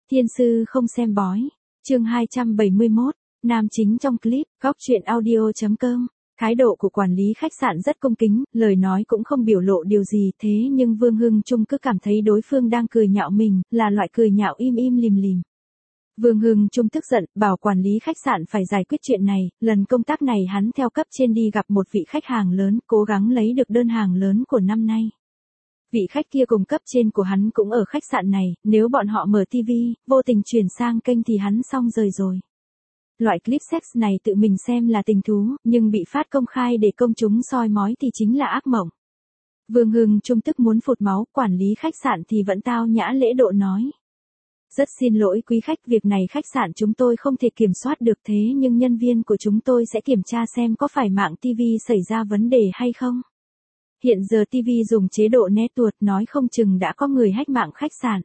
Thiên sư không xem bói. Chương 271, nam chính trong clip, góc truyện audio.com. Thái độ của quản lý khách sạn rất cung kính, lời nói cũng không biểu lộ điều gì, thế nhưng Vương Hưng Trung cứ cảm thấy đối phương đang cười nhạo mình, là loại cười nhạo im im lìm lìm. Vương Hưng Trung tức giận, bảo quản lý khách sạn phải giải quyết chuyện này, lần công tác này hắn theo cấp trên đi gặp một vị khách hàng lớn, cố gắng lấy được đơn hàng lớn của năm nay. Vị khách kia cùng cấp trên của hắn cũng ở khách sạn này, nếu bọn họ mở TV, vô tình chuyển sang kênh thì hắn xong rời rồi. Loại clip sex này tự mình xem là tình thú, nhưng bị phát công khai để công chúng soi mói thì chính là ác mộng. Vương Hưng Trung tức muốn phụt máu, quản lý khách sạn thì vẫn tao nhã lễ độ nói. Rất xin lỗi quý khách, việc này khách sạn chúng tôi không thể kiểm soát được, thế nhưng nhân viên của chúng tôi sẽ kiểm tra xem có phải mạng TV xảy ra vấn đề hay không. Hiện giờ TV dùng chế độ network, nói không chừng đã có người hack mạng khách sạn.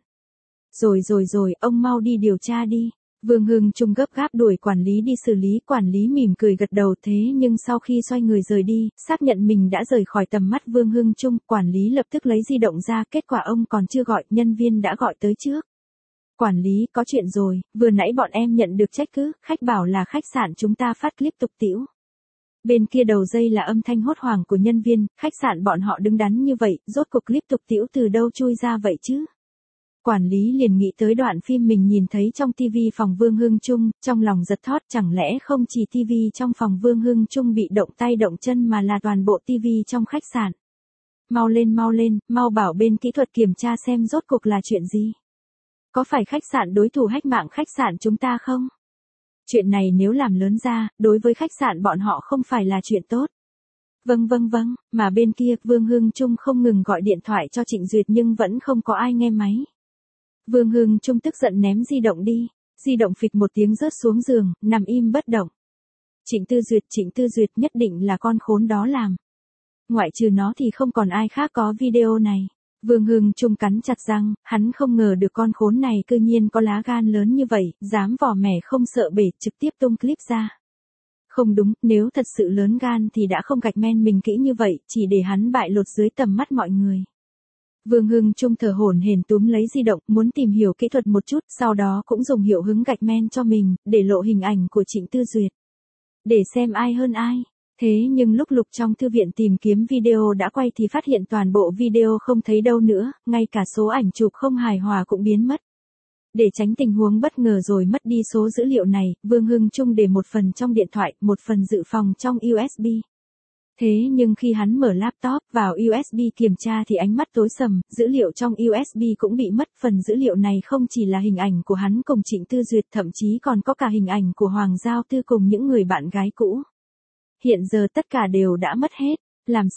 Rồi, ông mau đi điều tra đi. Vương Hưng Trung gấp gáp đuổi quản lý đi xử lý, quản lý mỉm cười gật đầu, thế nhưng sau khi xoay người rời đi, xác nhận mình đã rời khỏi tầm mắt Vương Hưng Trung, quản lý lập tức lấy di động ra, kết quả ông còn chưa gọi, nhân viên đã gọi tới trước. Quản lý, có chuyện rồi, vừa nãy bọn em nhận được trách cứ, khách bảo là khách sạn chúng ta phát clip tục tĩu. Bên kia đầu dây là âm thanh hốt hoảng của nhân viên, khách sạn bọn họ đứng đắn như vậy, rốt cuộc clip tục tĩu từ đâu chui ra vậy chứ? Quản lý liền nghĩ tới đoạn phim mình nhìn thấy trong TV phòng Vương Hưng Trung, trong lòng giật thót, chẳng lẽ không chỉ TV trong phòng Vương Hưng Trung bị động tay động chân mà là toàn bộ TV trong khách sạn. Mau lên, mau bảo bên kỹ thuật kiểm tra xem rốt cuộc là chuyện gì. Có phải khách sạn đối thủ hack mạng khách sạn chúng ta không? Chuyện này nếu làm lớn ra, đối với khách sạn bọn họ không phải là chuyện tốt. Vâng, mà bên kia, Vương Hưng Trung không ngừng gọi điện thoại cho Trịnh Duyệt nhưng vẫn không có ai nghe máy. Vương Hưng Trung tức giận ném di động đi, di động phịch một tiếng rớt xuống giường, nằm im bất động. Trịnh Tư Duyệt nhất định là con khốn đó làm. Ngoại trừ nó thì không còn ai khác có video này. Vương Hưng Trung cắn chặt răng, hắn không ngờ được con khốn này cư nhiên có lá gan lớn như vậy, dám vò mẻ không sợ bể, trực tiếp tung clip ra. Không đúng, nếu thật sự lớn gan thì đã không gạch men mình kỹ như vậy, chỉ để hắn bại lột dưới tầm mắt mọi người. Vương Hưng Trung thở hổn hển túm lấy di động, muốn tìm hiểu kỹ thuật một chút, sau đó cũng dùng hiệu hứng gạch men cho mình, để lộ hình ảnh của Trịnh Tư Duyệt. Để xem ai hơn ai. Thế nhưng lúc lục trong thư viện tìm kiếm video đã quay thì phát hiện toàn bộ video không thấy đâu nữa, ngay cả số ảnh chụp không hài hòa cũng biến mất. Để tránh tình huống bất ngờ rồi mất đi số dữ liệu này, Vương Hưng Trung để một phần trong điện thoại, một phần dự phòng trong USB. Thế nhưng khi hắn mở laptop vào USB kiểm tra thì ánh mắt tối sầm, dữ liệu trong USB cũng bị mất, phần dữ liệu này không chỉ là hình ảnh của hắn cùng Trịnh Tư Duyệt, thậm chí còn có cả hình ảnh của Hoàng Giao Tư cùng những người bạn gái cũ. Hiện giờ tất cả đều đã mất hết, làm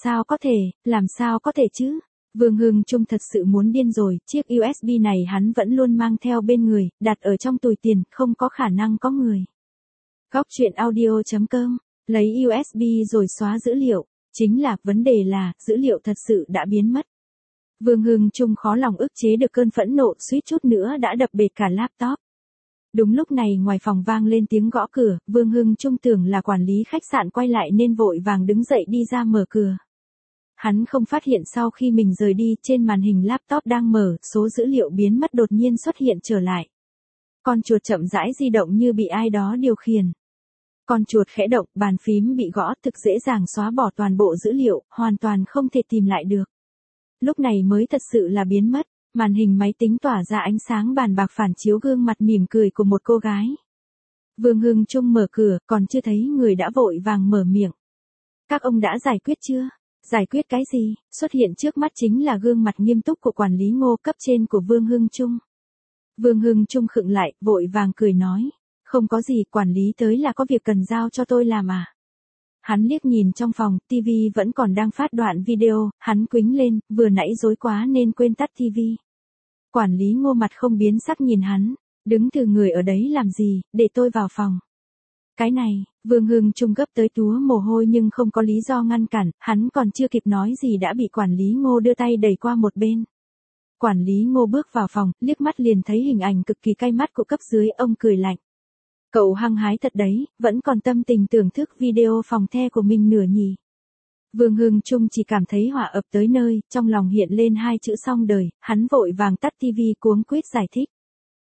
sao có thể chứ? Vương Hưng Trung thật sự muốn điên rồi, chiếc USB này hắn vẫn luôn mang theo bên người, đặt ở trong túi tiền, không có khả năng có người. Góc truyện audio.com, lấy USB rồi xóa dữ liệu, chính là, vấn đề là, dữ liệu thật sự đã biến mất. Vương Hưng Trung khó lòng ức chế được cơn phẫn nộ, suýt chút nữa đã đập bệt cả laptop. Đúng lúc này ngoài phòng vang lên tiếng gõ cửa, Vương Hưng Trung tưởng là quản lý khách sạn quay lại nên vội vàng đứng dậy đi ra mở cửa. Hắn không phát hiện sau khi mình rời đi, trên màn hình laptop đang mở, số dữ liệu biến mất đột nhiên xuất hiện trở lại. Con chuột chậm rãi di động như bị ai đó điều khiển. Con chuột khẽ động, bàn phím bị gõ, thực dễ dàng xóa bỏ toàn bộ dữ liệu, hoàn toàn không thể tìm lại được. Lúc này mới thật sự là biến mất. Màn hình máy tính tỏa ra ánh sáng bàn bạc phản chiếu gương mặt mỉm cười của một cô gái. Vương Hưng Trung mở cửa, còn chưa thấy người đã vội vàng mở miệng. Các ông đã giải quyết chưa? Giải quyết cái gì? Xuất hiện trước mắt chính là gương mặt nghiêm túc của quản lý Ngô, cấp trên của Vương Hưng Trung. Vương Hưng Trung khựng lại, vội vàng cười nói. Không có gì, quản lý tới là có việc cần giao cho tôi làm à? Hắn liếc nhìn trong phòng, TV vẫn còn đang phát đoạn video, hắn quĩnh lên, vừa nãy rối quá nên quên tắt TV. Quản lý Ngô mặt không biến sắc nhìn hắn, đứng từ người ở đấy làm gì, để tôi vào phòng. Cái này, Vương Hưng Trung gấp tới túa mồ hôi nhưng không có lý do ngăn cản, hắn còn chưa kịp nói gì đã bị quản lý Ngô đưa tay đẩy qua một bên. Quản lý Ngô bước vào phòng, liếc mắt liền thấy hình ảnh cực kỳ cay mắt của cấp dưới, ông cười lạnh. Cậu hăng hái thật đấy, vẫn còn tâm tình thưởng thức video phòng the của mình nửa nhỉ. Vương Hưng Trung chỉ cảm thấy hỏa ập tới nơi, trong lòng hiện lên hai chữ xong đời, hắn vội vàng tắt TV cuống quýt giải thích.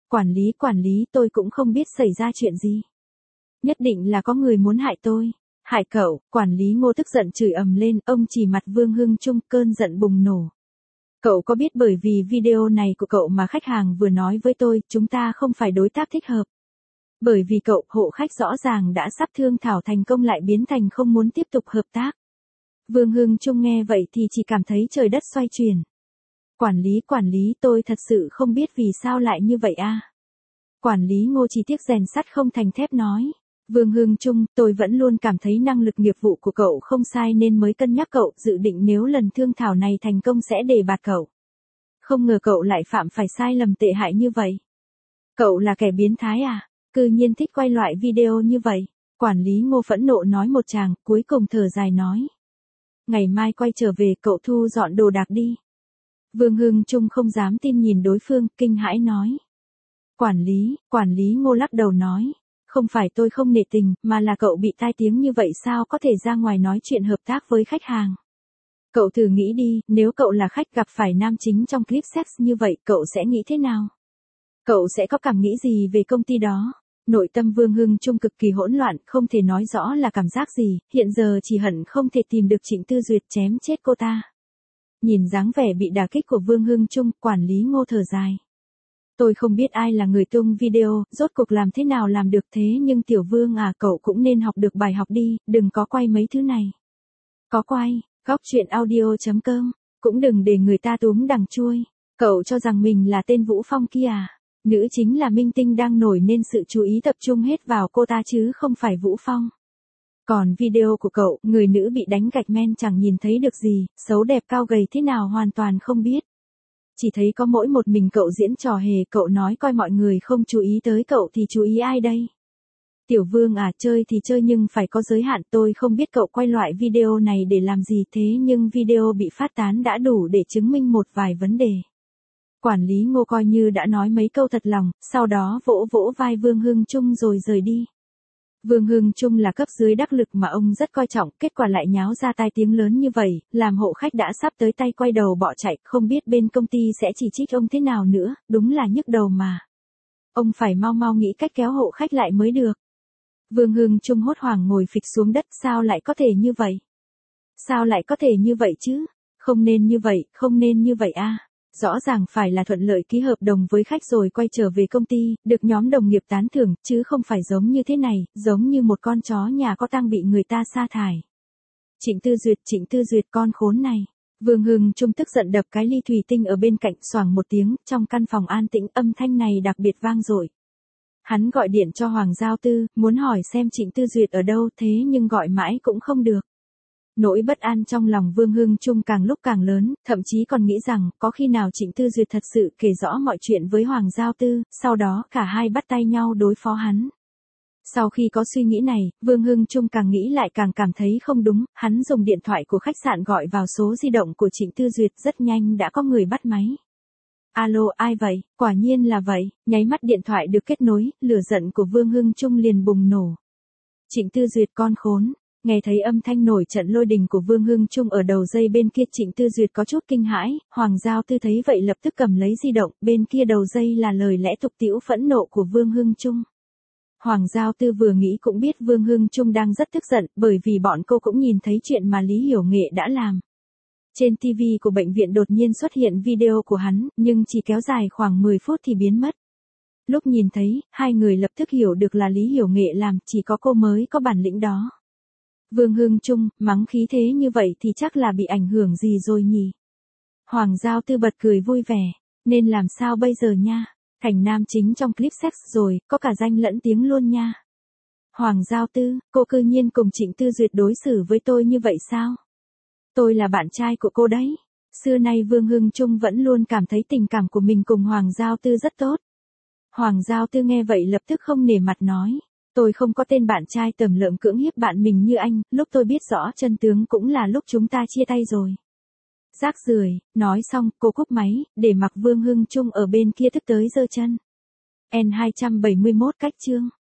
Quản lý tôi cũng không biết xảy ra chuyện gì. Nhất định là có người muốn hại tôi. Hại cậu, quản lý Ngô tức giận chửi ầm lên, ông chỉ mặt Vương Hưng Trung, cơn giận bùng nổ. Cậu có biết bởi vì video này của cậu mà khách hàng vừa nói với tôi, chúng ta không phải đối tác thích hợp. Bởi vì cậu, hộ khách rõ ràng đã sắp thương thảo thành công lại biến thành không muốn tiếp tục hợp tác. Vương Hưng Trung nghe vậy thì chỉ cảm thấy trời đất xoay chuyển. Quản lý, tôi thật sự không biết vì sao lại như vậy a. Quản lý Ngô chỉ tiếc rèn sắt không thành thép nói. Vương Hưng Trung, tôi vẫn luôn cảm thấy năng lực nghiệp vụ của cậu không sai nên mới cân nhắc cậu, dự định nếu lần thương thảo này thành công sẽ đề bạt cậu. Không ngờ cậu lại phạm phải sai lầm tệ hại như vậy. Cậu là kẻ biến thái à? Cư nhiên thích quay loại video như vậy. Quản lý Ngô phẫn nộ nói một tràng, cuối cùng thở dài nói. Ngày mai quay trở về, cậu thu dọn đồ đạc đi. Vương Hưng Trung không dám tin nhìn đối phương, kinh hãi nói. Quản lý Ngô lắc đầu nói. Không phải tôi không nể tình, mà là cậu bị tai tiếng như vậy sao có thể ra ngoài nói chuyện hợp tác với khách hàng. Cậu thử nghĩ đi, nếu cậu là khách gặp phải nam chính trong clip sex như vậy, cậu sẽ nghĩ thế nào? Cậu sẽ có cảm nghĩ gì về công ty đó? Nội tâm Vương Hưng Trung cực kỳ hỗn loạn, không thể nói rõ là cảm giác gì, hiện giờ chỉ hận không thể tìm được Trịnh Tư Duyệt chém chết cô ta. Nhìn dáng vẻ bị đả kích của Vương Hưng Trung, quản lý Ngô thở dài. Tôi không biết ai là người tung video, rốt cuộc làm thế nào làm được thế nhưng Tiểu Vương à, cậu cũng nên học được bài học đi, đừng có quay mấy thứ này. Có quay, góc chuyện audio.com, cũng đừng để người ta túm đằng chuôi. Cậu cho rằng mình là tên Vũ Phong kia à? Nữ chính là minh tinh đang nổi nên sự chú ý tập trung hết vào cô ta chứ không phải Vũ Phong. Còn video của cậu, người nữ bị đánh gạch men chẳng nhìn thấy được gì, xấu đẹp cao gầy thế nào hoàn toàn không biết. Chỉ thấy có mỗi một mình cậu diễn trò hề, cậu nói coi mọi người không chú ý tới cậu thì chú ý ai đây? Tiểu Vương à, chơi thì chơi nhưng phải có giới hạn, tôi không biết cậu quay loại video này để làm gì thế nhưng video bị phát tán đã đủ để chứng minh một vài vấn đề. Quản lý Ngô coi như đã nói mấy câu thật lòng, sau đó vỗ vỗ vai Vương Hưng Trung rồi rời đi. Vương Hưng Trung là cấp dưới đắc lực mà ông rất coi trọng, kết quả lại nháo ra tai tiếng lớn như vậy, làm hộ khách đã sắp tới tay quay đầu bỏ chạy, không biết bên công ty sẽ chỉ trích ông thế nào nữa, đúng là nhức đầu mà. Ông phải mau nghĩ cách kéo hộ khách lại mới được. Vương Hưng Trung hốt hoảng ngồi phịch xuống đất, sao lại có thể như vậy? Sao lại có thể như vậy chứ? Không nên như vậy a. Rõ ràng phải là thuận lợi ký hợp đồng với khách rồi quay trở về công ty, được nhóm đồng nghiệp tán thưởng, chứ không phải giống như thế này, giống như một con chó nhà có tang bị người ta sa thải. Trịnh Tư Duyệt con khốn này. Vương Hưng Trung tức giận đập cái ly thủy tinh ở bên cạnh, xoàng một tiếng, trong căn phòng an tĩnh âm thanh này đặc biệt vang dội. Hắn gọi điện cho Hoàng Giao Tư, muốn hỏi xem Trịnh Tư Duyệt ở đâu thế nhưng gọi mãi cũng không được. Nỗi bất an trong lòng Vương Hưng Trung càng lúc càng lớn, thậm chí còn nghĩ rằng có khi nào Trịnh Tư Duyệt thật sự kể rõ mọi chuyện với Hoàng Giao Tư, sau đó cả hai bắt tay nhau đối phó hắn. Sau khi có suy nghĩ này, Vương Hưng Trung càng nghĩ lại càng cảm thấy không đúng, hắn dùng điện thoại của khách sạn gọi vào số di động của Trịnh Tư Duyệt, rất nhanh đã có người bắt máy. Alo, ai vậy? Quả nhiên là vậy, nháy mắt điện thoại được kết nối, lửa giận của Vương Hưng Trung liền bùng nổ. Trịnh Tư Duyệt con khốn. Nghe thấy âm thanh nổi trận lôi đình của Vương Hưng Trung ở đầu dây bên kia, Trịnh Tư Duyệt có chút kinh hãi, Hoàng Giao Tư thấy vậy lập tức cầm lấy di động, bên kia đầu dây là lời lẽ tục tĩu phẫn nộ của Vương Hưng Trung. Hoàng Giao Tư vừa nghĩ cũng biết Vương Hưng Trung đang rất tức giận, bởi vì bọn cô cũng nhìn thấy chuyện mà Lý Hiểu Nghệ đã làm. Trên TV của bệnh viện đột nhiên xuất hiện video của hắn, nhưng chỉ kéo dài khoảng 10 phút thì biến mất. Lúc nhìn thấy, hai người lập tức hiểu được là Lý Hiểu Nghệ làm, chỉ có cô mới có bản lĩnh đó. Vương Hưng Trung, mắng khí thế như vậy thì chắc là bị ảnh hưởng gì rồi nhỉ? Hoàng Giao Tư bật cười vui vẻ, nên làm sao bây giờ nha? Thành nam chính trong clip sex rồi, có cả danh lẫn tiếng luôn nha. Hoàng Giao Tư, cô cư nhiên cùng Trịnh Tư Duyệt đối xử với tôi như vậy sao? Tôi là bạn trai của cô đấy. Xưa nay Vương Hưng Trung vẫn luôn cảm thấy tình cảm của mình cùng Hoàng Giao Tư rất tốt. Hoàng Giao Tư nghe vậy lập tức không nể mặt nói. Tôi không có tên bạn trai tầm lợm cưỡng hiếp bạn mình như anh, lúc tôi biết rõ chân tướng cũng là lúc chúng ta chia tay rồi. Rác rưởi, nói xong, cô cúp máy, để mặc Vương Hưng Trung ở bên kia tức tới giơ chân. N271 cách chương.